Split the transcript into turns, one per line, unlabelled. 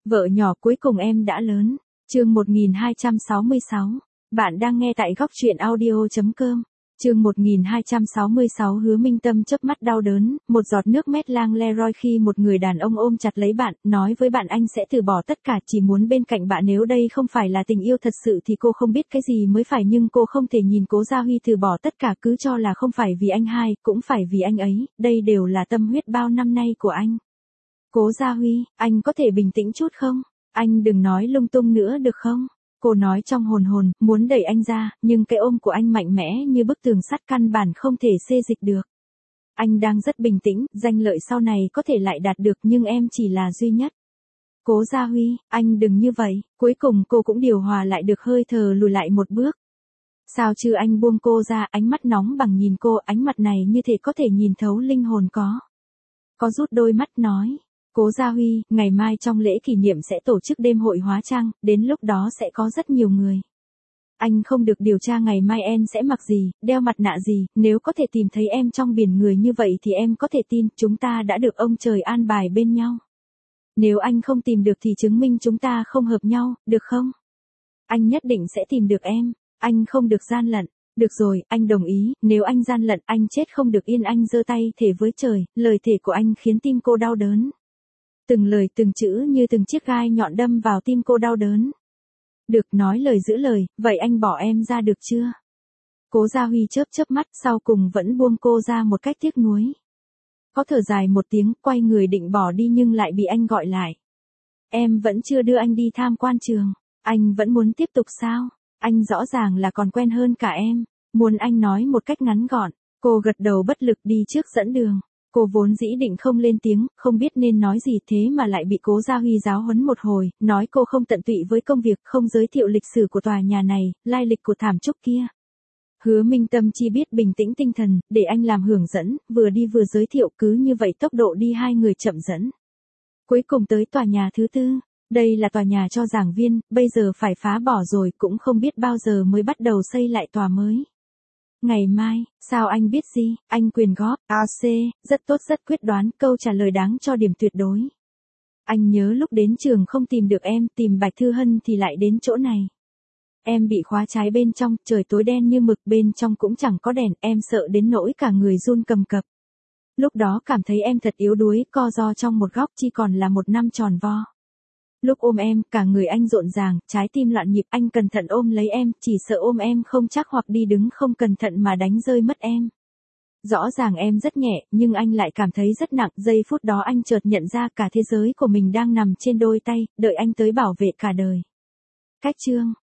Vợ nhỏ cuối cùng em đã lớn. Chương 1266. Bạn đang nghe tại góc truyện audio.com. Chương 1266 Hứa Minh Tâm chớp mắt đau đớn, một giọt nước mắt lang le roi khi một người đàn ông ôm chặt lấy bạn, nói với bạn anh sẽ từ bỏ tất cả chỉ muốn bên cạnh bạn. Nếu đây không phải là tình yêu thật sự thì cô không biết cái gì mới phải, nhưng cô không thể nhìn Cố Gia Huy từ bỏ tất cả cứ cho là không phải vì anh hai, cũng phải vì anh ấy, đây đều là tâm huyết bao năm nay của anh. Cố Gia Huy, anh có thể bình tĩnh chút không? Anh đừng nói lung tung nữa được không? Cô nói trong hồn hồn, muốn đẩy anh ra, nhưng cái ôm của anh mạnh mẽ như bức tường sắt căn bản không thể xê dịch được. Anh đang rất bình tĩnh, danh lợi sau này có thể lại đạt được nhưng em chỉ là duy nhất. Cố Gia Huy, anh đừng như vậy. Cuối cùng cô cũng điều hòa lại được hơi thở, lùi lại một bước. Sao chứ? Anh buông cô ra, ánh mắt nóng bằng nhìn cô, ánh mặt này như thể có thể nhìn thấu linh hồn. Có rút đôi mắt nói. Cố Gia Huy, ngày mai trong lễ kỷ niệm sẽ tổ chức đêm hội hóa trang, đến lúc đó sẽ có rất nhiều người. Anh không được điều tra ngày mai em sẽ mặc gì, đeo mặt nạ gì, nếu có thể tìm thấy em trong biển người như vậy thì em có thể tin chúng ta đã được ông trời an bài bên nhau. Nếu anh không tìm được thì chứng minh chúng ta không hợp nhau, được không? Anh nhất định sẽ tìm được em, anh không được gian lận. Được rồi, anh đồng ý, nếu anh gian lận anh chết không được yên. Anh giơ tay thề với trời, lời thề của anh khiến tim cô đau đớn. Từng lời từng chữ như từng chiếc gai nhọn đâm vào tim cô đau đớn. Được, nói lời giữ lời, vậy anh bỏ em ra được chưa? Cố Gia Huy chớp chớp mắt, sau cùng vẫn buông cô ra một cách tiếc nuối. Có thở dài một tiếng, quay người định bỏ đi nhưng lại bị anh gọi lại. Em vẫn chưa đưa anh đi tham quan trường, anh vẫn muốn tiếp tục sao? Anh rõ ràng là còn quen hơn cả em, muốn anh nói một cách ngắn gọn. Cô gật đầu bất lực đi trước dẫn đường. Cô vốn dĩ định không lên tiếng, không biết nên nói gì, thế mà lại bị Cố Gia Huy giáo huấn một hồi, nói cô không tận tụy với công việc, không giới thiệu lịch sử của tòa nhà này, lai lịch của thảm trúc kia. Hứa Minh Tâm chỉ biết bình tĩnh tinh thần, để anh làm hướng dẫn, vừa đi vừa giới thiệu, cứ như vậy tốc độ đi hai người chậm dẫn. Cuối cùng tới tòa nhà thứ tư, đây là tòa nhà cho giảng viên, bây giờ phải phá bỏ rồi, cũng không biết bao giờ mới bắt đầu xây lại tòa mới. Ngày mai, sao anh biết gì? Anh quyền góp, AC, rất tốt, rất quyết đoán, câu trả lời đáng cho điểm tuyệt đối. Anh nhớ lúc đến trường không tìm được em, tìm Bạch Thư Hân thì lại đến chỗ này. Em bị khóa trái bên trong, trời tối đen như mực, bên trong cũng chẳng có đèn, em sợ đến nỗi cả người run cầm cập. Lúc đó cảm thấy em thật yếu đuối, co ro trong một góc, chỉ còn là một năm tròn vo. Lúc ôm em, cả người anh rộn ràng, trái tim loạn nhịp, anh cẩn thận ôm lấy em, chỉ sợ ôm em không chắc hoặc đi đứng không cẩn thận mà đánh rơi mất em. Rõ ràng em rất nhẹ, nhưng anh lại cảm thấy rất nặng, giây phút đó anh chợt nhận ra cả thế giới của mình đang nằm trên đôi tay, đợi anh tới bảo vệ cả đời. Cách chương